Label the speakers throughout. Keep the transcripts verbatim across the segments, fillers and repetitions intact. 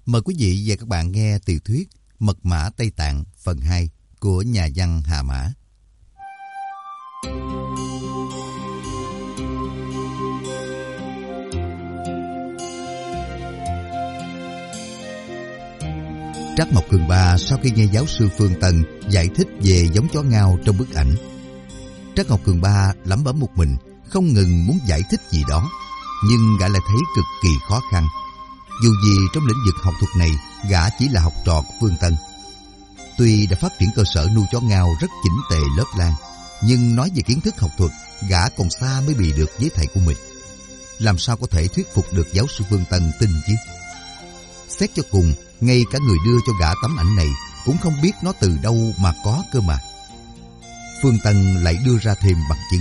Speaker 1: Mời quý vị và các bạn nghe tiểu thuyết Mật mã Tây Tạng phần hai của nhà văn Hà Mã. Trác Mộc Cường Ba sau khi nghe giáo sư Phương Tân giải thích về giống chó ngao trong bức ảnh, Trác Mộc Cường Ba lẩm bẩm một mình, không ngừng muốn giải thích gì đó, nhưng gã lại thấy cực kỳ khó khăn. Dù gì trong lĩnh vực học thuật này, gã chỉ là học trò của Phương Tân. Tuy đã phát triển cơ sở nuôi chó ngao rất chỉnh tề lớp lang, nhưng nói về kiến thức học thuật, gã còn xa mới bị được với thầy của mình. Làm sao có thể thuyết phục được giáo sư Phương Tân tin chứ? Xét cho cùng, ngay cả người đưa cho gã tấm ảnh này cũng không biết nó từ đâu mà có cơ mà. Phương Tân lại đưa ra thêm bằng chứng.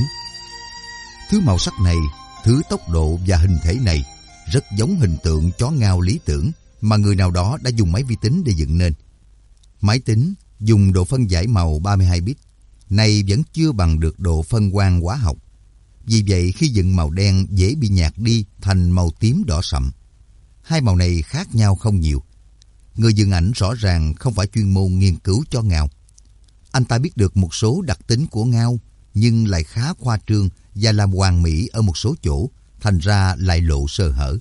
Speaker 1: Thứ màu sắc này, thứ tốc độ và hình thể này rất giống hình tượng chó ngao lý tưởng mà người nào đó đã dùng máy vi tính để dựng nên. Máy tính dùng độ phân giải màu ba mươi hai bit, này vẫn chưa bằng được độ phân quang hóa học. Vì vậy khi dựng màu đen dễ bị nhạt đi thành màu tím đỏ sậm. Hai màu này khác nhau không nhiều. Người dựng ảnh rõ ràng không phải chuyên môn nghiên cứu chó ngao. Anh ta biết được một số đặc tính của ngao, nhưng lại khá khoa trương và làm hoàn mỹ ở một số chỗ, thành ra lại lộ sơ hở.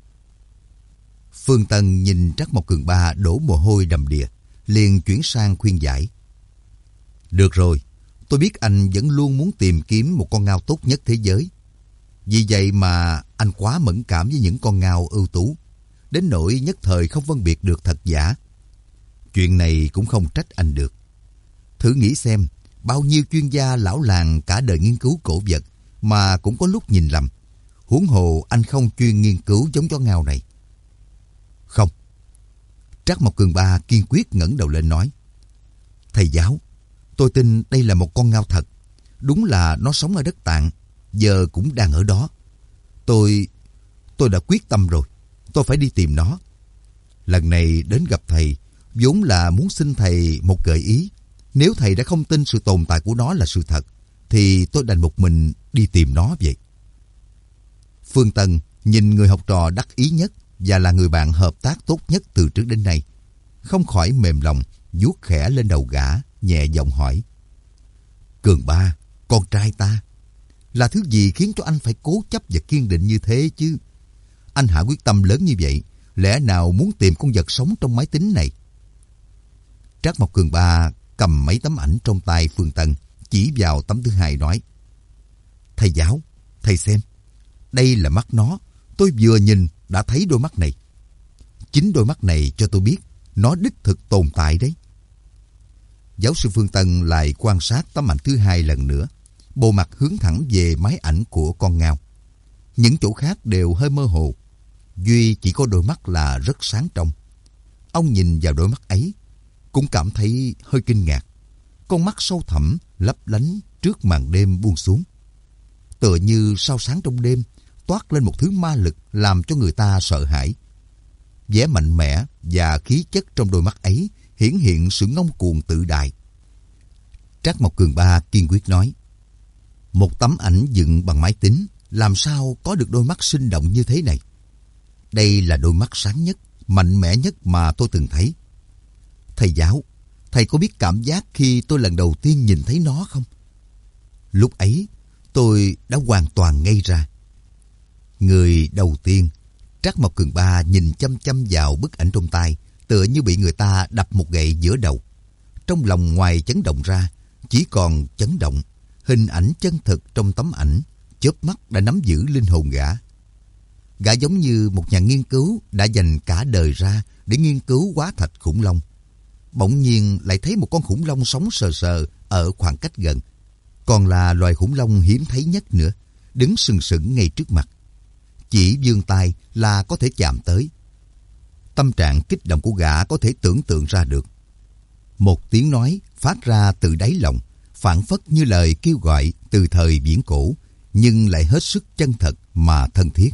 Speaker 1: Phương Tân nhìn Trác Mộc Cường Ba đổ mồ hôi đầm đìa, liền chuyển sang khuyên giải. Được rồi, tôi biết anh vẫn luôn muốn tìm kiếm một con ngao tốt nhất thế giới. Vì vậy mà anh quá mẫn cảm với những con ngao ưu tú, đến nỗi nhất thời không phân biệt được thật giả. Chuyện này cũng không trách anh được. Thử nghĩ xem, bao nhiêu chuyên gia lão làng cả đời nghiên cứu cổ vật mà cũng có lúc nhìn lầm. Huống hồ anh không chuyên nghiên cứu giống chó ngao này. Không. Trác Mộc Cường Ba kiên quyết ngẩng đầu lên nói. Thầy giáo, tôi tin đây là một con ngao thật. Đúng là nó sống ở đất Tạng, giờ cũng đang ở đó. Tôi... tôi đã quyết tâm rồi. Tôi phải đi tìm nó. Lần này đến gặp thầy, vốn là muốn xin thầy một gợi ý. Nếu thầy đã không tin sự tồn tại của nó là sự thật, thì tôi đành một mình đi tìm nó vậy. Phương Tân nhìn người học trò đắc ý nhất và là người bạn hợp tác tốt nhất từ trước đến nay, không khỏi mềm lòng, vuốt khẽ lên đầu gã, nhẹ giọng hỏi. Cường Ba, con trai ta, là thứ gì khiến cho anh phải cố chấp và kiên định như thế chứ? Anh hạ quyết tâm lớn như vậy, lẽ nào muốn tìm con vật sống trong máy tính này? Trác Mộc Cường Ba cầm mấy tấm ảnh trong tay Phương Tân, chỉ vào tấm thứ hai nói. Thầy giáo, thầy xem. Đây là mắt nó, tôi vừa nhìn đã thấy đôi mắt này. Chính đôi mắt này cho tôi biết nó đích thực tồn tại đấy. Giáo sư Phương Tân lại quan sát tấm ảnh thứ hai lần nữa, bộ mặt hướng thẳng về máy ảnh của con ngao. Những chỗ khác đều hơi mơ hồ, duy chỉ có đôi mắt là rất sáng trong. Ông nhìn vào đôi mắt ấy, cũng cảm thấy hơi kinh ngạc. Con mắt sâu thẳm, lấp lánh trước màn đêm buông xuống. Tựa như sao sáng trong đêm, toát lên một thứ ma lực làm cho người ta sợ hãi. Vẻ mạnh mẽ và khí chất trong đôi mắt ấy hiển hiện sự ngông cuồng tự đại. Trác Mộc Cường Ba kiên quyết nói. Một tấm ảnh dựng bằng máy tính làm sao có được đôi mắt sinh động như thế này? Đây là đôi mắt sáng nhất, mạnh mẽ nhất mà tôi từng thấy. Thầy giáo, thầy có biết cảm giác khi tôi lần đầu tiên nhìn thấy nó không? Lúc ấy, tôi đã hoàn toàn ngây ra. Người đầu tiên, Trác Mộc Cường Ba nhìn chăm chăm vào bức ảnh trong tay, tựa như bị người ta đập một gậy giữa đầu. Trong lòng ngoài chấn động ra, chỉ còn chấn động. Hình ảnh chân thực trong tấm ảnh, chớp mắt đã nắm giữ linh hồn gã. Gã giống như một nhà nghiên cứu đã dành cả đời ra để nghiên cứu hóa thạch khủng long. Bỗng nhiên lại thấy một con khủng long sống sờ sờ ở khoảng cách gần. Còn là loài khủng long hiếm thấy nhất nữa, đứng sừng sững ngay trước mặt. Chỉ vươn tay là có thể chạm tới. Tâm trạng kích động của gã có thể tưởng tượng ra được. Một tiếng nói phát ra từ đáy lòng, phảng phất như lời kêu gọi từ thời viễn cổ, nhưng lại hết sức chân thật mà thân thiết.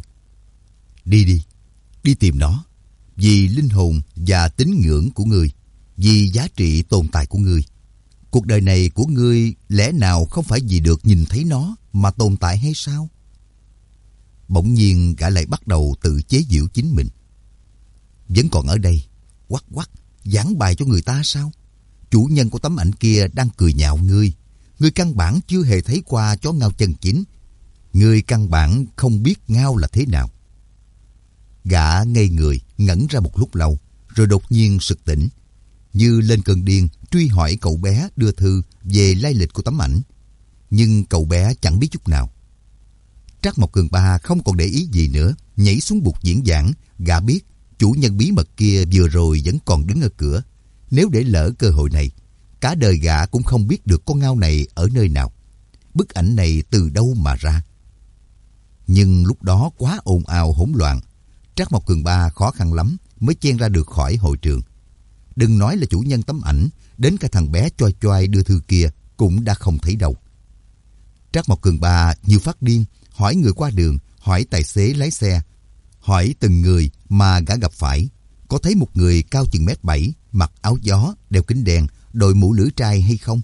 Speaker 1: Đi đi, đi tìm nó. Vì linh hồn và tín ngưỡng của ngươi, vì giá trị tồn tại của ngươi. Cuộc đời này của ngươi lẽ nào không phải vì được nhìn thấy nó mà tồn tại hay sao? Bỗng nhiên gã lại bắt đầu tự chế giễu chính mình. Vẫn còn ở đây, quắc quắc, giảng bài cho người ta sao? Chủ nhân của tấm ảnh kia đang cười nhạo ngươi. Ngươi căn bản chưa hề thấy qua chó ngao chân chính. Ngươi căn bản không biết ngao là thế nào. Gã ngây người, ngẩn ra một lúc lâu, rồi đột nhiên sực tỉnh. Như lên cơn điên, truy hỏi cậu bé đưa thư về lai lịch của tấm ảnh. Nhưng cậu bé chẳng biết chút nào. Trác Mộc Cường Ba không còn để ý gì nữa, nhảy xuống bục diễn giảng. Gã biết chủ nhân bí mật kia vừa rồi vẫn còn đứng ở cửa. Nếu để lỡ cơ hội này, cả đời gã cũng không biết được con ngao này ở nơi nào. Bức ảnh này từ đâu mà ra? Nhưng lúc đó quá ồn ào hỗn loạn. Trác Mộc Cường Ba khó khăn lắm mới chen ra được khỏi hội trường. Đừng nói là chủ nhân tấm ảnh, đến cả thằng bé choai choai đưa thư kia cũng đã không thấy đâu. Trác Mộc Cường Ba như phát điên, hỏi người qua đường, hỏi tài xế lái xe, hỏi từng người mà gã gặp phải. Có thấy một người cao chừng mét bảy, mặc áo gió, đeo kính đen, đội mũ lưỡi trai hay không?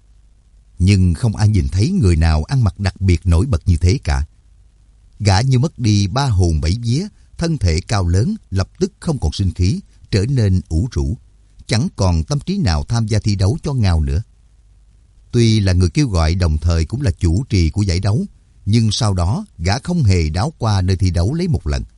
Speaker 1: Nhưng không ai nhìn thấy người nào ăn mặc đặc biệt nổi bật như thế cả. Gã như mất đi ba hồn bảy vía, thân thể cao lớn lập tức không còn sinh khí, trở nên ủ rũ, chẳng còn tâm trí nào tham gia thi đấu cho ngao nữa. Tuy là người kêu gọi đồng thời cũng là chủ trì của giải đấu, nhưng sau đó gã không hề đáo qua nơi thi đấu lấy một lần.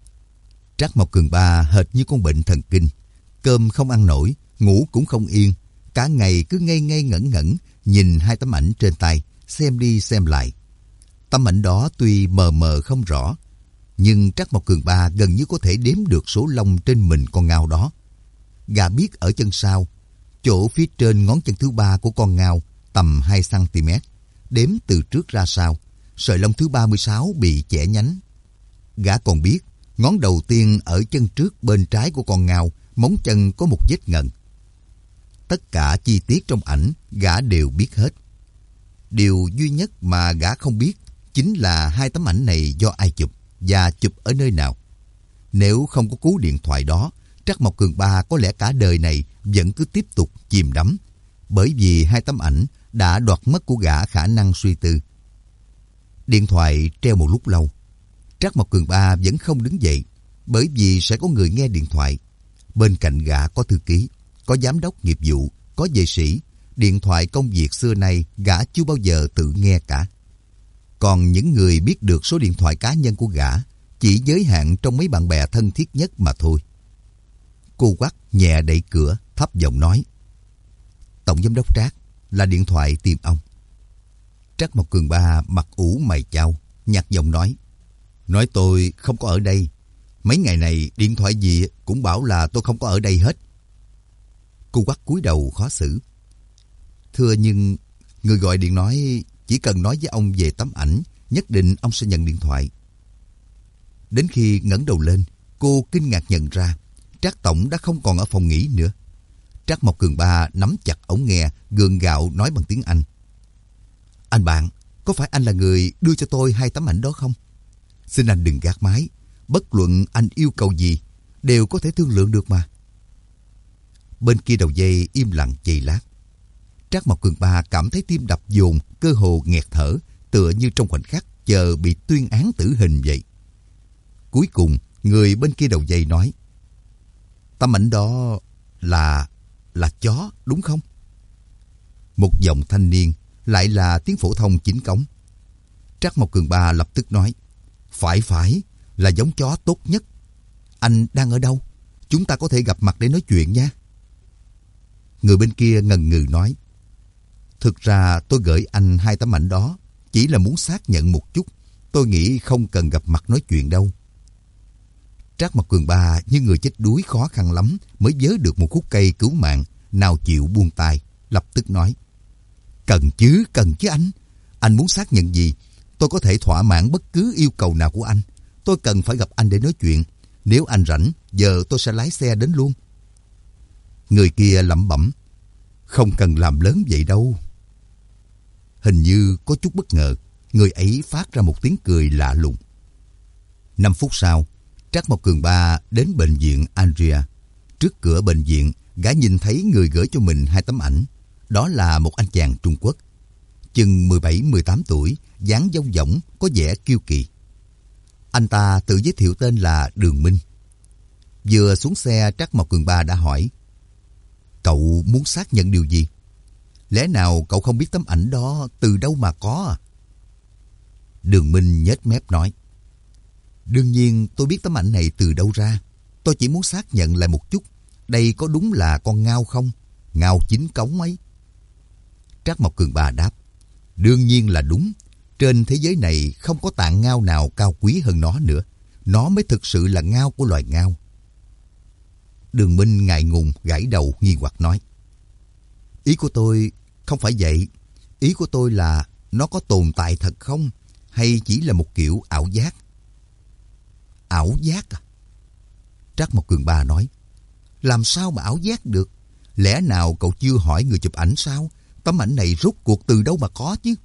Speaker 1: Trác Mộc Cường Ba hệt như con bệnh thần kinh, cơm không ăn nổi, ngủ cũng không yên, cả ngày cứ ngây ngây ngẩn ngẩn nhìn hai tấm ảnh trên tay, xem đi xem lại. Tấm ảnh đó tuy mờ mờ không rõ, nhưng Trác Mộc Cường Ba gần như có thể đếm được số lông trên mình con ngao đó. Gã biết ở chân sau, chỗ phía trên ngón chân thứ ba của con ngao tầm hai xăng-ti-mét, đếm từ trước ra sau, sợi lông thứ ba mươi sáu bị chẻ nhánh. Gã còn biết, ngón đầu tiên ở chân trước bên trái của con ngao, móng chân có một vết ngần. Tất cả chi tiết trong ảnh, gã đều biết hết. Điều duy nhất mà gã không biết chính là hai tấm ảnh này do ai chụp và chụp ở nơi nào. Nếu không có cú điện thoại đó, Trác Mộc Cường Ba có lẽ cả đời này vẫn cứ tiếp tục chìm đắm, bởi vì hai tấm ảnh đã đoạt mất của gã khả năng suy tư. Điện thoại treo một lúc lâu. Trác Mộc Cường Ba vẫn không đứng dậy, bởi vì sẽ có người nghe điện thoại. Bên cạnh gã có thư ký, có giám đốc nghiệp vụ, có vệ sĩ. Điện thoại công việc xưa nay gã chưa bao giờ tự nghe cả. Còn những người biết được số điện thoại cá nhân của gã chỉ giới hạn trong mấy bạn bè thân thiết nhất mà thôi. Cô quắt nhẹ đẩy cửa, thấp giọng nói: "Tổng giám đốc Trác, là điện thoại tìm ông." Trác Mộc Cường Ba mặt ủ mày chau, nhạt giọng nói: "Nói tôi không có ở đây. Mấy ngày này điện thoại gì cũng bảo là tôi không có ở đây hết." Cô quắt cúi đầu khó xử: "Thưa, nhưng người gọi điện nói chỉ cần nói với ông về tấm ảnh, nhất định ông sẽ nhận điện thoại." Đến khi ngẩng đầu lên, cô kinh ngạc nhận ra Trác tổng đã không còn ở phòng nghỉ nữa. Trác Mộc Cường Ba nắm chặt ống nghe, gượng gạo nói bằng tiếng Anh: "Anh bạn, có phải anh là người đưa cho tôi hai tấm ảnh đó không? Xin anh đừng gác máy. Bất luận anh yêu cầu gì, đều có thể thương lượng được mà." Bên kia đầu dây im lặng giây lát. Trác Mộc Cường Ba cảm thấy tim đập dồn, cơ hồ nghẹt thở, tựa như trong khoảnh khắc chờ bị tuyên án tử hình vậy. Cuối cùng, người bên kia đầu dây nói: "Tấm ảnh đó là... là chó, đúng không?" Một giọng thanh niên, lại là tiếng phổ thông chính cống. Trác Mộc Cường Ba lập tức nói: Phải phải, là giống chó tốt nhất. Anh đang ở đâu? Chúng ta có thể gặp mặt để nói chuyện nha." Người bên kia ngần ngừ nói: "Thực ra tôi gửi anh hai tấm ảnh đó chỉ là muốn xác nhận một chút. Tôi nghĩ không cần gặp mặt nói chuyện đâu." Trác Mộc Cường Ba như người chết đuối khó khăn lắm mới vớ được một khúc cây cứu mạng, nào chịu buông tay, lập tức nói: "Cần chứ, cần chứ anh. Anh muốn xác nhận gì? Tôi có thể thỏa mãn bất cứ yêu cầu nào của anh. Tôi cần phải gặp anh để nói chuyện. Nếu anh rảnh, giờ tôi sẽ lái xe đến luôn." Người kia lẩm bẩm: "Không cần làm lớn vậy đâu." Hình như có chút bất ngờ, người ấy phát ra một tiếng cười lạ lùng. Năm phút sau, Trác Mộc Cường Ba đến bệnh viện Andrea. Trước cửa bệnh viện, gã nhìn thấy người gửi cho mình hai tấm ảnh. Đó là một anh chàng Trung Quốc, chừng mười bảy mười tám tuổi, dáng dông dỏng, có vẻ kiêu kỳ. Anh ta tự giới thiệu tên là Đường Minh. Vừa xuống xe, Trác Mộc Cường Ba đã hỏi: Cậu muốn xác nhận điều gì? Lẽ nào cậu không biết tấm ảnh đó từ đâu mà có à? Đường Minh nhếch mép nói: Đương nhiên tôi biết tấm ảnh này từ đâu ra. Tôi chỉ muốn xác nhận lại một chút, đây có đúng là con ngao không? Ngao chính cống ấy. Trác Mộc Cường Ba đáp: Đương nhiên là đúng. Trên thế giới này không có tạng ngao nào cao quý hơn nó nữa. Nó mới thực sự là ngao của loài ngao. Đường Minh ngại ngùng gãi đầu nghi hoặc nói: Ý của tôi không phải vậy. Ý của tôi là nó có tồn tại thật không? Hay chỉ là một kiểu ảo giác? Ảo giác à? Trác Mộc Cường Ba nói: Làm sao mà ảo giác được? Lẽ nào cậu chưa hỏi người chụp ảnh sao? Tấm ảnh này rốt cuộc từ đâu mà có chứ?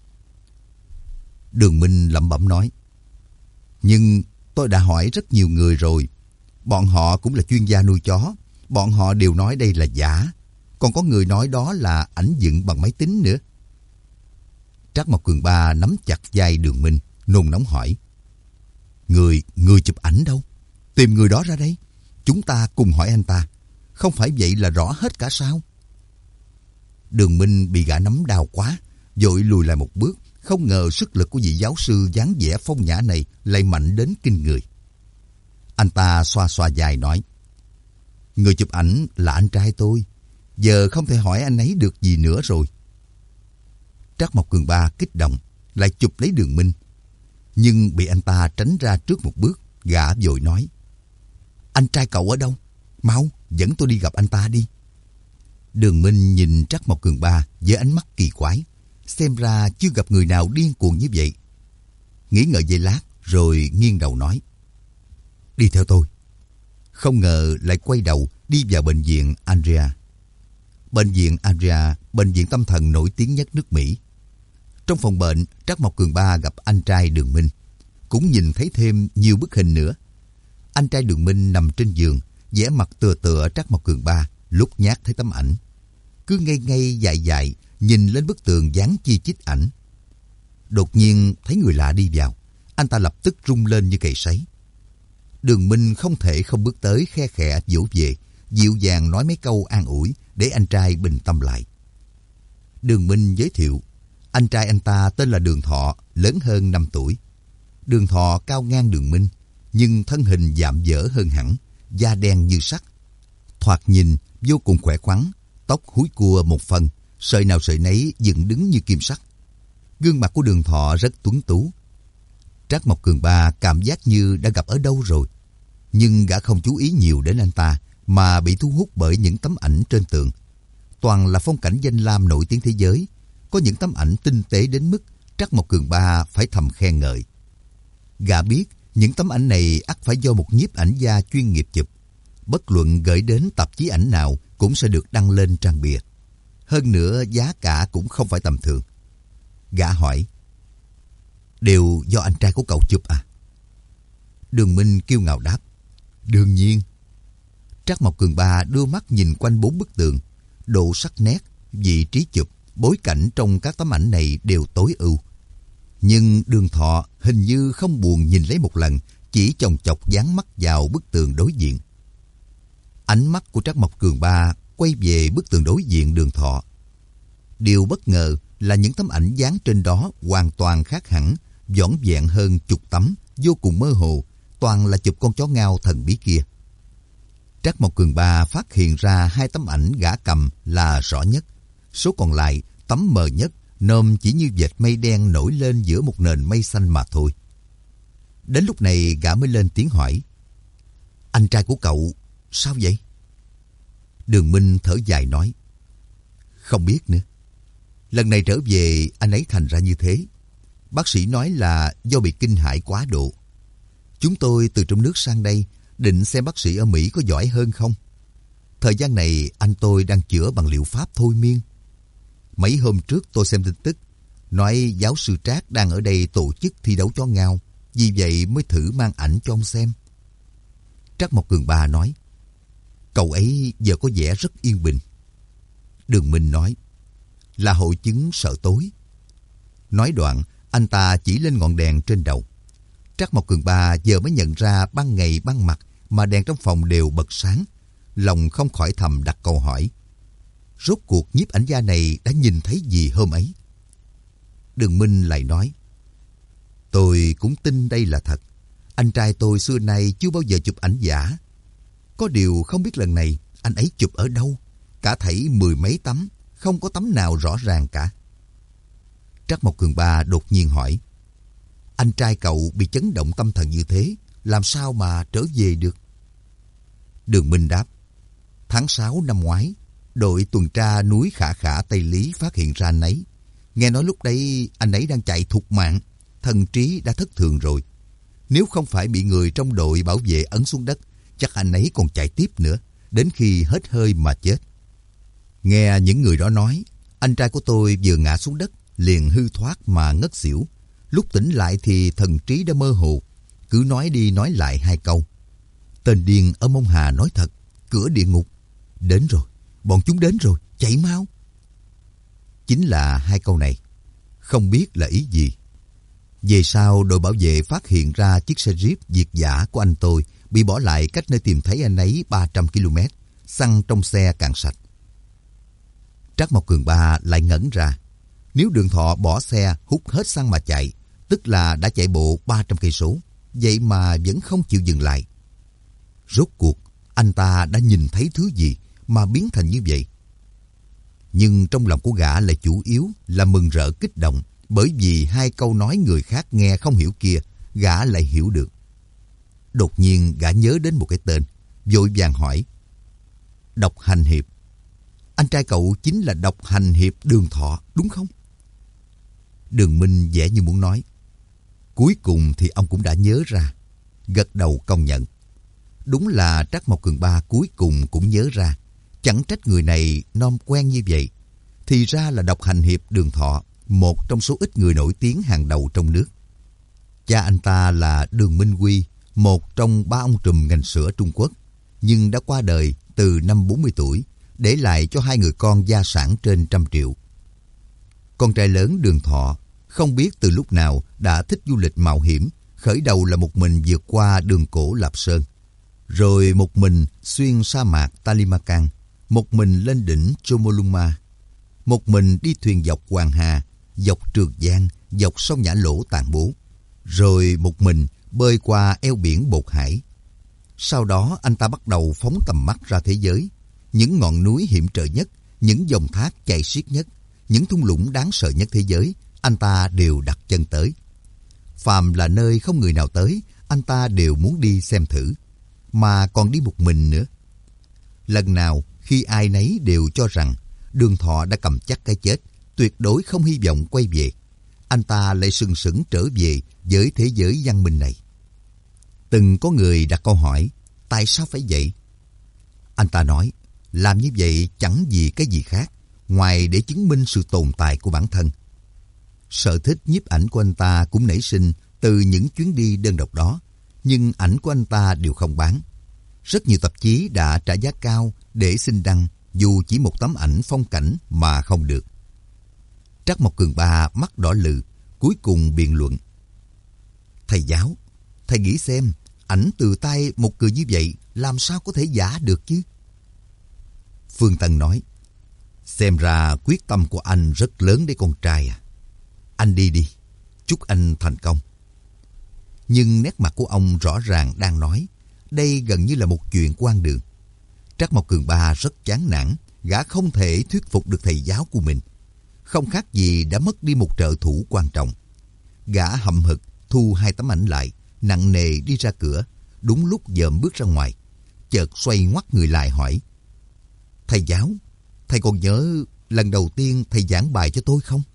Speaker 1: Đường Minh lẩm bẩm nói: Nhưng tôi đã hỏi rất nhiều người rồi. Bọn họ cũng là chuyên gia nuôi chó. Bọn họ đều nói đây là giả. Còn có người nói đó là ảnh dựng bằng máy tính nữa. Trác Mộc Cường Ba nắm chặt vai Đường Minh, nôn nóng hỏi: Người, người chụp ảnh đâu? Tìm người đó ra đây. Chúng ta cùng hỏi anh ta. Không phải vậy là rõ hết cả sao? Đường Minh bị gã nắm đau quá, vội lùi lại một bước. Không ngờ sức lực của vị giáo sư dáng vẻ phong nhã này lại mạnh đến kinh người. Anh ta xoa xoa vai nói: Người chụp ảnh là anh trai tôi. Giờ không thể hỏi anh ấy được gì nữa rồi. Trác Mộc Cường Ba kích động, lại chụp lấy Đường Minh. Nhưng bị anh ta tránh ra trước một bước. Gã vội nói: Anh trai cậu ở đâu? Mau, dẫn tôi đi gặp anh ta đi. Đường Minh nhìn Trác Mộc Cường Ba với ánh mắt kỳ quái. Xem ra chưa gặp người nào điên cuồng như vậy. Nghĩ ngợi giây lát rồi nghiêng đầu nói: Đi theo tôi. Không ngờ lại quay đầu đi vào bệnh viện Andrea. Bệnh viện Andrea, bệnh viện tâm thần nổi tiếng nhất nước Mỹ. Trong phòng bệnh, Trác Mộc Cường Ba gặp anh trai Đường Minh. Cũng nhìn thấy thêm nhiều bức hình nữa. Anh trai Đường Minh nằm trên giường, vẻ mặt tựa tựa Trác Mộc Cường Ba lúc nhát thấy tấm ảnh. Cứ ngây ngây dại dại nhìn lên bức tường dán chi chít ảnh. Đột nhiên thấy người lạ đi vào, anh ta lập tức rung lên như cầy sấy. Đường Minh không thể không bước tới khe khẽ vỗ về, dịu dàng nói mấy câu an ủi để anh trai bình tâm lại. Đường Minh giới thiệu, anh trai anh ta tên là Đường Thọ, lớn hơn năm tuổi. Đường Thọ cao ngang Đường Minh, nhưng thân hình dạm dở hơn hẳn, da đen như sắt. Thoạt nhìn vô cùng khỏe khoắn, tóc húi cua một phần, sợi nào sợi nấy dựng đứng như kim sắt. Gương mặt của Đường Thọ rất tuấn tú. Trác Mộc Cường Ba cảm giác như đã gặp ở đâu rồi, nhưng gã không chú ý nhiều đến anh ta, mà bị thu hút bởi những tấm ảnh trên tường. Toàn là phong cảnh danh lam nổi tiếng thế giới. Có những tấm ảnh tinh tế đến mức Trác Mộc Cường Ba phải thầm khen ngợi. Gã biết những tấm ảnh này ắt phải do một nhiếp ảnh gia chuyên nghiệp chụp. Bất luận gửi đến tạp chí ảnh nào cũng sẽ được đăng lên trang bìa. Hơn nữa giá cả cũng không phải tầm thường. Gã hỏi, đều do anh trai của cậu chụp à? Đường Minh kiêu ngạo đáp, đương nhiên. Trác Mộc Cường Ba đưa mắt nhìn quanh bốn bức tường. Độ sắc nét, vị trí chụp, bối cảnh trong các tấm ảnh này đều tối ưu. Nhưng Đường Thọ hình như không buồn nhìn lấy một lần, chỉ chòng chọc dán mắt vào bức tường đối diện. Ánh mắt của Trác Mộc Cường Ba quay về bức tường đối diện Đường Thọ. Điều bất ngờ là những tấm ảnh dán trên đó hoàn toàn khác hẳn, vỏn vẹn hơn chục tấm, vô cùng mơ hồ, toàn là chụp con chó ngao thần bí kia. Trác Mộc Cường Ba phát hiện ra hai tấm ảnh gã cầm là rõ nhất, số còn lại tấm mờ nhất, nôm chỉ như vệt mây đen nổi lên giữa một nền mây xanh mà thôi. Đến lúc này gã mới lên tiếng hỏi, anh trai của cậu sao vậy? Đường Minh thở dài nói, không biết nữa. Lần này trở về anh ấy thành ra như thế. Bác sĩ nói là do bị kinh hãi quá độ. Chúng tôi từ trong nước sang đây định xem bác sĩ ở Mỹ có giỏi hơn không. Thời gian này anh tôi đang chữa bằng liệu pháp thôi miên. Mấy hôm trước tôi xem tin tức, nói giáo sư Trác đang ở đây tổ chức thi đấu chó ngao, vì vậy mới thử mang ảnh cho ông xem. Trác Mộc Cường Ba nói, cậu ấy giờ có vẻ rất yên bình. Đường Minh nói, là hội chứng sợ tối. Nói đoạn, anh ta chỉ lên ngọn đèn trên đầu. Trác Mộc Cường Ba giờ mới nhận ra ban ngày ban mặt mà đèn trong phòng đều bật sáng, lòng không khỏi thầm đặt câu hỏi. Rốt cuộc nhiếp ảnh gia này đã nhìn thấy gì hôm ấy? Đường Minh lại nói, tôi cũng tin đây là thật. Anh trai tôi xưa nay chưa bao giờ chụp ảnh giả. Có điều không biết lần này anh ấy chụp ở đâu. Cả thảy mười mấy tấm, không có tấm nào rõ ràng cả. Trắc Mộc Cường Ba đột nhiên hỏi, anh trai cậu bị chấn động tâm thần như thế, làm sao mà trở về được? Đường Minh đáp, tháng sáu năm ngoái, đội tuần tra núi Khả Khả Tây Lý phát hiện ra anh ấy. Nghe nói lúc đấy anh ấy đang chạy thục mạng, thần trí đã thất thường rồi. Nếu không phải bị người trong đội bảo vệ ấn xuống đất, chắc anh ấy còn chạy tiếp nữa, đến khi hết hơi mà chết. Nghe những người đó nói, anh trai của tôi vừa ngã xuống đất, liền hư thoát mà ngất xỉu. Lúc tỉnh lại thì thần trí đã mơ hồ, cứ nói đi nói lại hai câu. Tên điên ở Mông Hà nói thật, cửa địa ngục. Đến rồi, bọn chúng đến rồi, chạy mau. Chính là hai câu này, không biết là ý gì. Về sau, đội bảo vệ phát hiện ra chiếc xe Jeep Việt giả của anh tôi bị bỏ lại cách nơi tìm thấy anh ấy ba trăm ki lô mét, xăng trong xe cạn sạch. Trắc Mộc Cường Ba lại ngẩn ra. Nếu Đường Thọ bỏ xe hút hết xăng mà chạy, tức là đã chạy bộ ba trăm cây số, vậy mà vẫn không chịu dừng lại. Rốt cuộc, anh ta đã nhìn thấy thứ gì mà biến thành như vậy? Nhưng trong lòng của gã lại chủ yếu là mừng rỡ kích động, bởi vì hai câu nói người khác nghe không hiểu kia, gã lại hiểu được. Đột nhiên gã nhớ đến một cái tên, vội vàng hỏi, Độc Hành Hiệp. Anh trai cậu chính là Độc Hành Hiệp Đường Thọ, đúng không? Đường Minh vẻ như muốn nói. Cuối cùng thì ông cũng đã nhớ ra, gật đầu công nhận. Đúng là Trắc Mộc Cường Ba cuối cùng cũng nhớ ra, chẳng trách người này nom quen như vậy. Thì ra là Độc Hành Hiệp Đường Thọ, một trong số ít người nổi tiếng hàng đầu trong nước. Cha anh ta là Đường Minh Huy, một trong ba ông trùm ngành sữa Trung Quốc, nhưng đã qua đời từ năm bốn mươi tuổi, để lại cho hai người con gia sản trên trăm triệu. Con trai lớn Đường Thọ không biết từ lúc nào đã thích du lịch mạo hiểm, khởi đầu là một mình vượt qua đường cổ Lạp Sơn, rồi một mình xuyên sa mạc Talimacang, một mình lên đỉnh Chomolungma, một mình đi thuyền dọc Hoàng Hà, dọc Trường Giang, dọc sông Nhã Lỗ Tàn Bố, rồi một mình bơi qua eo biển Bột Hải. Sau đó anh ta bắt đầu phóng tầm mắt ra thế giới, những ngọn núi hiểm trở nhất, những dòng thác chảy xiết nhất, những thung lũng đáng sợ nhất thế giới, anh ta đều đặt chân tới. Phàm là nơi không người nào tới, anh ta đều muốn đi xem thử, mà còn đi một mình nữa. Lần nào khi ai nấy đều cho rằng Đường Thọ đã cầm chắc cái chết, tuyệt đối không hy vọng quay về, anh ta lại sừng sững trở về với thế giới văn minh này. Từng có người đặt câu hỏi, tại sao phải vậy? Anh ta nói, làm như vậy chẳng vì cái gì khác, ngoài để chứng minh sự tồn tại của bản thân. Sở thích nhiếp ảnh của anh ta cũng nảy sinh từ những chuyến đi đơn độc đó, nhưng ảnh của anh ta đều không bán. Rất nhiều tạp chí đã trả giá cao để xin đăng, dù chỉ một tấm ảnh phong cảnh mà không được. Trắc Mộc Cường Ba mắt đỏ lừ, cuối cùng biện luận. Thầy giáo, thầy nghĩ xem, ảnh từ tay một người như vậy làm sao có thể giả được chứ? Phương Tân nói, xem ra quyết tâm của anh rất lớn đấy con trai à. Anh đi đi, chúc anh thành công. Nhưng nét mặt của ông rõ ràng đang nói, đây gần như là một chuyện quan đường. Trắc Mộc Cường Ba rất chán nản, gã không thể thuyết phục được thầy giáo của mình. Không khác gì đã mất đi một trợ thủ quan trọng. Gã hậm hực thu hai tấm ảnh lại, nặng nề đi ra cửa, đúng lúc dợm bước ra ngoài. Chợt xoay ngoắt người lại hỏi, thầy giáo, thầy còn nhớ lần đầu tiên thầy giảng bài cho tôi không?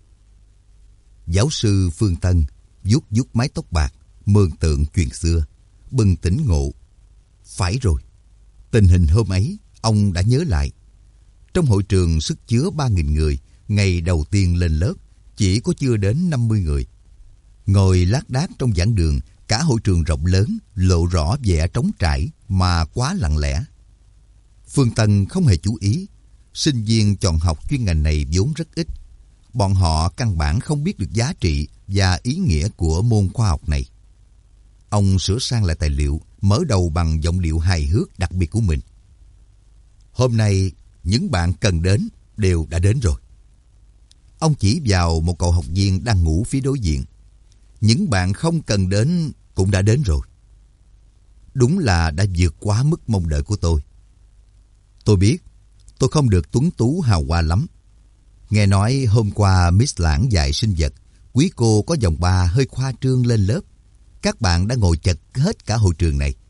Speaker 1: Giáo sư Phương Tân vuốt vuốt mái tóc bạc, mường tượng chuyện xưa, bừng tỉnh ngộ. Phải rồi, tình hình hôm ấy ông đã nhớ lại. Trong hội trường sức chứa ba nghìn người, ngày đầu tiên lên lớp chỉ có chưa đến năm mươi người. Ngồi lác đác trong giảng đường, cả hội trường rộng lớn lộ rõ vẻ trống trải mà quá lặng lẽ. Phương Tân không hề chú ý, sinh viên chọn học chuyên ngành này vốn rất ít. Bọn họ căn bản không biết được giá trị và ý nghĩa của môn khoa học này. Ông sửa sang lại tài liệu, mở đầu bằng giọng điệu hài hước đặc biệt của mình. Hôm nay, những bạn cần đến đều đã đến rồi. Ông chỉ vào một cậu học viên đang ngủ phía đối diện. Những bạn không cần đến cũng đã đến rồi. Đúng là đã vượt quá mức mong đợi của tôi. Tôi biết, tôi không được tuấn tú hào hoa lắm. Nghe nói hôm qua Miss Lãng dạy sinh vật, quý cô có dòng ba hơi khoa trương lên lớp. Các bạn đã ngồi chật hết cả hội trường này.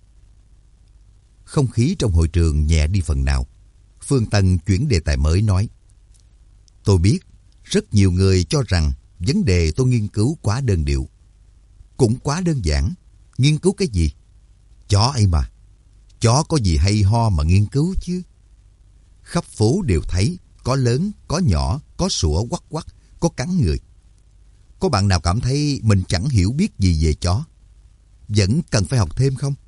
Speaker 1: Không khí trong hội trường nhẹ đi phần nào. Phương Tân chuyển đề tài mới nói. Tôi biết, rất nhiều người cho rằng vấn đề tôi nghiên cứu quá đơn điệu. Cũng quá đơn giản. Nghiên cứu cái gì? Chó ấy mà. Chó có gì hay ho mà nghiên cứu chứ? Khắp phố đều thấy, có lớn, có nhỏ, có sủa quắc quắc, có cắn người. Có bạn nào cảm thấy mình chẳng hiểu biết gì về chó? Vẫn cần phải học thêm không?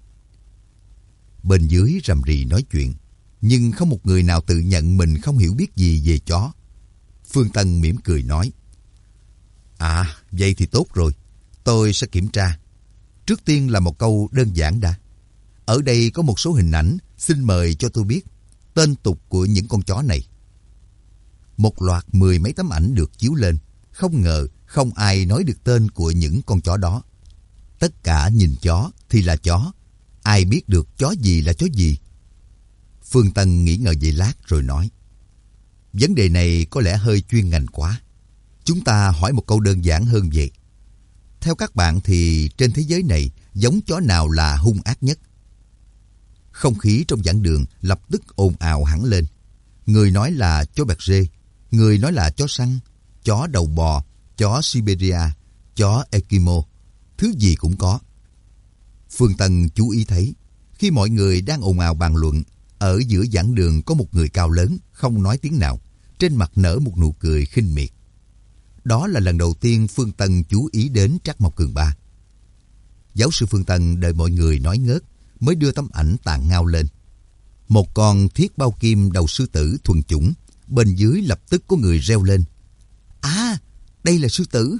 Speaker 1: Bên dưới rầm rì nói chuyện, nhưng không một người nào tự nhận mình không hiểu biết gì về chó. Phương Tân mỉm cười nói. À, vậy thì tốt rồi. Tôi sẽ kiểm tra. Trước tiên là một câu đơn giản đã. Ở đây có một số hình ảnh, xin mời cho tôi biết tên tục của những con chó này. Một loạt mười mấy tấm ảnh được chiếu lên. Không ngờ không ai nói được tên của những con chó đó. Tất cả nhìn chó thì là chó. Ai biết được chó gì là chó gì? Phương Tân nghĩ ngợi về lát rồi nói. Vấn đề này có lẽ hơi chuyên ngành quá. Chúng ta hỏi một câu đơn giản hơn vậy. Theo các bạn thì trên thế giới này giống chó nào là hung ác nhất? Không khí trong giảng đường lập tức ồn ào hẳn lên. Người nói là chó bẹt rê, người nói là chó săn, chó đầu bò, chó Siberia, chó Eskimo, thứ gì cũng có. Phương Tân chú ý thấy, khi mọi người đang ồn ào bàn luận, ở giữa giảng đường có một người cao lớn, không nói tiếng nào, trên mặt nở một nụ cười khinh miệt. Đó là lần đầu tiên Phương Tân chú ý đến Trác Mộc Cường Ba. Giáo sư Phương Tân đợi mọi người nói ngớt, mới đưa tấm ảnh tàn ngao lên. Một con thiết bao kim đầu sư tử thuần chủng, bên dưới lập tức có người reo lên. À, đây là sư tử.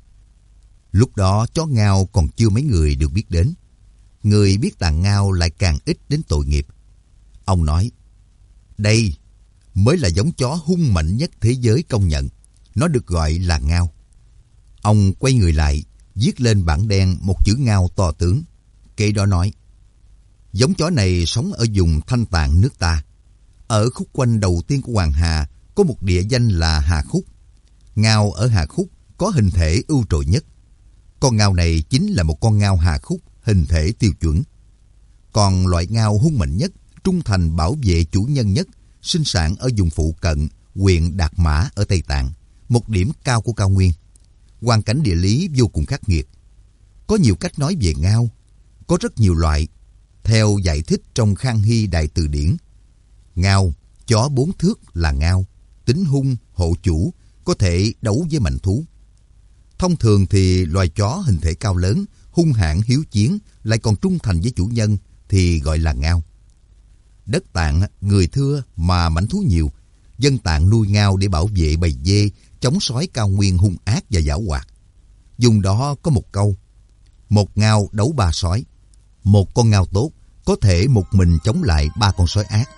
Speaker 1: Lúc đó chó ngao còn chưa mấy người được biết đến. Người biết tàn ngao lại càng ít đến tội nghiệp. Ông nói, đây mới là giống chó hung mạnh nhất thế giới công nhận. Nó được gọi là ngao. Ông quay người lại, viết lên bảng đen một chữ ngao to tướng. Kế đó nói, giống chó này sống ở vùng Thanh Tạng nước ta. Ở khúc quanh đầu tiên của Hoàng Hà có một địa danh là Hà Khúc. Ngao ở Hà Khúc có hình thể ưu trội nhất. Con ngao này chính là một con ngao Hà Khúc, hình thể tiêu chuẩn. Còn loại ngao hung mạnh nhất, trung thành bảo vệ chủ nhân nhất, sinh sản ở vùng phụ cận, huyện Đạt Mã ở Tây Tạng, một điểm cao của cao nguyên. Hoàn cảnh địa lý vô cùng khắc nghiệt. Có nhiều cách nói về ngao, có rất nhiều loại. Theo giải thích trong Khang Hy Đại Từ Điển, ngao, chó bốn thước là ngao, tính hung, hộ chủ, có thể đấu với mạnh thú. Thông thường thì loài chó hình thể cao lớn, hung hãn hiếu chiến, lại còn trung thành với chủ nhân thì gọi là ngao. Đất Tạng người thưa mà mãnh thú nhiều. Dân Tạng nuôi ngao để bảo vệ bầy dê, chống sói cao nguyên hung ác và giảo hoạt. Dùng đó có một câu, một ngao đấu ba sói. Một con ngao tốt có thể một mình chống lại ba con sói ác.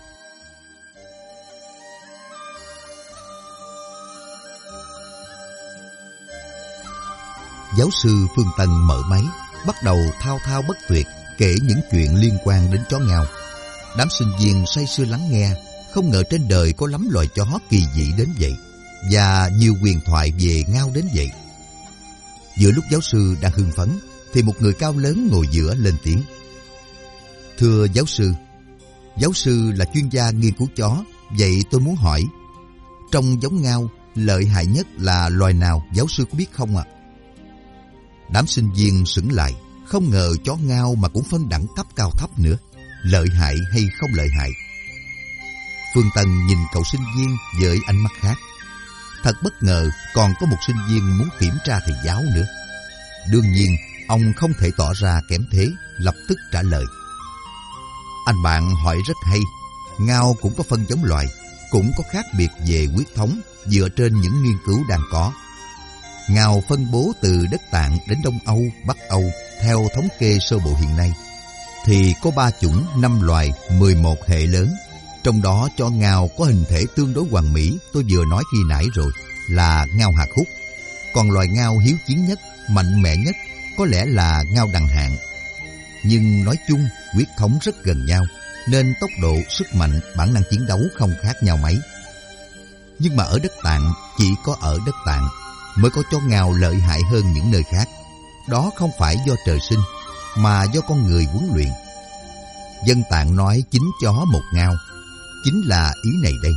Speaker 1: Giáo sư Phương Tân mở máy, bắt đầu thao thao bất tuyệt kể những chuyện liên quan đến chó ngao. Đám sinh viên say sưa lắng nghe, không ngờ trên đời có lắm loài chó kỳ dị đến vậy, và nhiều huyền thoại về ngao đến vậy. Giữa lúc giáo sư đang hưng phấn, thì một người cao lớn ngồi giữa lên tiếng. Thưa giáo sư, giáo sư là chuyên gia nghiên cứu chó, vậy tôi muốn hỏi, trong giống ngao, lợi hại nhất là loài nào, giáo sư có biết không ạ? Đám sinh viên sững lại, không ngờ chó ngao mà cũng phân đẳng cấp cao thấp nữa, lợi hại hay không lợi hại. Phương Tân nhìn cậu sinh viên với ánh mắt khác. Thật bất ngờ còn có một sinh viên muốn kiểm tra thầy giáo nữa. Đương nhiên, ông không thể tỏ ra kém thế, lập tức trả lời. Anh bạn hỏi rất hay, ngao cũng có phân giống loài, cũng có khác biệt về huyết thống dựa trên những nghiên cứu đang có. Ngao phân bố từ đất Tạng đến Đông Âu, Bắc Âu theo thống kê sơ bộ hiện nay. thì có ba chủng, năm loài, mười một hệ lớn. Trong đó chó ngao có hình thể tương đối hoàn mỹ, tôi vừa nói khi nãy rồi, là ngao hạt hút. Còn loài ngao hiếu chiến nhất, mạnh mẽ nhất có lẽ là ngao đằng hạn. Nhưng nói chung, huyết thống rất gần nhau, nên tốc độ, sức mạnh, bản năng chiến đấu không khác nhau mấy. Nhưng mà ở đất Tạng, chỉ có ở đất Tạng mới có chó ngao lợi hại hơn những nơi khác. Đó không phải do trời sinh, mà do con người huấn luyện. Dân Tạng nói chín chó một ngao, chính là ý này đây.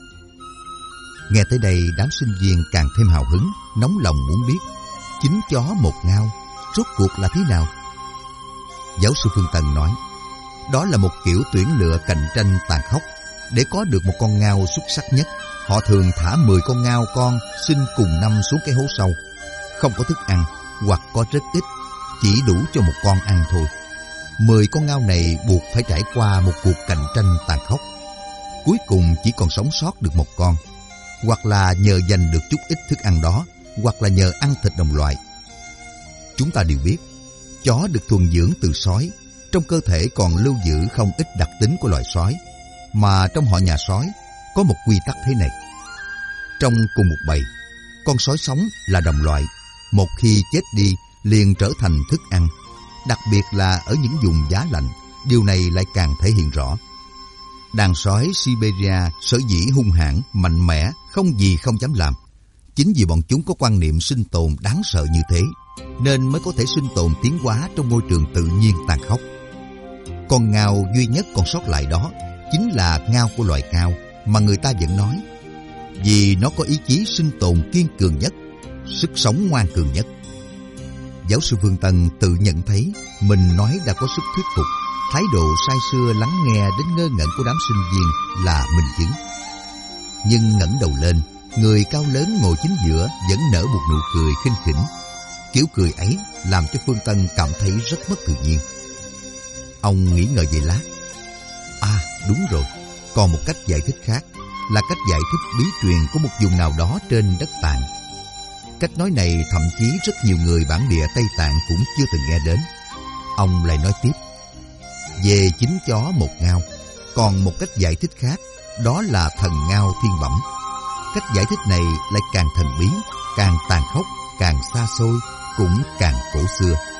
Speaker 1: Nghe tới đây, đám sinh viên càng thêm hào hứng, nóng lòng muốn biết chín chó một ngao rốt cuộc là thế nào. Giáo sư Phương Tân nói, đó là một kiểu tuyển lựa cạnh tranh tàn khốc. Để có được một con ngao xuất sắc nhất, họ thường thả mười con ngao con sinh cùng năm xuống cái hố sâu. Không có thức ăn, hoặc có rất ít, chỉ đủ cho một con ăn thôi. Mười con ngao này buộc phải trải qua một cuộc cạnh tranh tàn khốc. Cuối cùng chỉ còn sống sót được một con, hoặc là nhờ giành được chút ít thức ăn đó, hoặc là nhờ ăn thịt đồng loại. Chúng ta đều biết, chó được thuần dưỡng từ sói, trong cơ thể còn lưu giữ không ít đặc tính của loài sói. Mà trong họ nhà sói có một quy tắc thế này: trong cùng một bầy, con sói sống là đồng loại, một khi chết đi liền trở thành thức ăn. Đặc biệt là ở những vùng giá lạnh, điều này lại càng thể hiện rõ. Đàn sói Siberia sở dĩ hung hãn, mạnh mẽ, không gì không dám làm. Chính vì bọn chúng có quan niệm sinh tồn đáng sợ như thế, nên mới có thể sinh tồn tiến hóa trong môi trường tự nhiên tàn khốc. Con ngao duy nhất còn sót lại đó chính là ngao của loài ngao mà người ta vẫn nói, vì nó có ý chí sinh tồn kiên cường nhất, sức sống ngoan cường nhất. Giáo sư Phương Tân tự nhận thấy mình nói đã có sức thuyết phục. Thái độ say sưa lắng nghe đến ngơ ngẩn của đám sinh viên là minh chứng. Nhưng ngẩng đầu lên, người cao lớn ngồi chính giữa vẫn nở một nụ cười khinh khỉnh. Kiểu cười ấy làm cho Phương Tân cảm thấy rất mất tự nhiên. Ông nghĩ ngợi giây lát. À, đúng rồi, còn một cách giải thích khác, là cách giải thích bí truyền của một vùng nào đó trên đất Tạng. Cách nói này thậm chí rất nhiều người bản địa Tây Tạng cũng chưa từng nghe đến. Ông lại nói tiếp, về chín chó một ngao, còn một cách giải thích khác, đó là thần ngao thiên bẩm. Cách giải thích này lại càng thần bí, càng tàn khốc, càng xa xôi, cũng càng cổ xưa.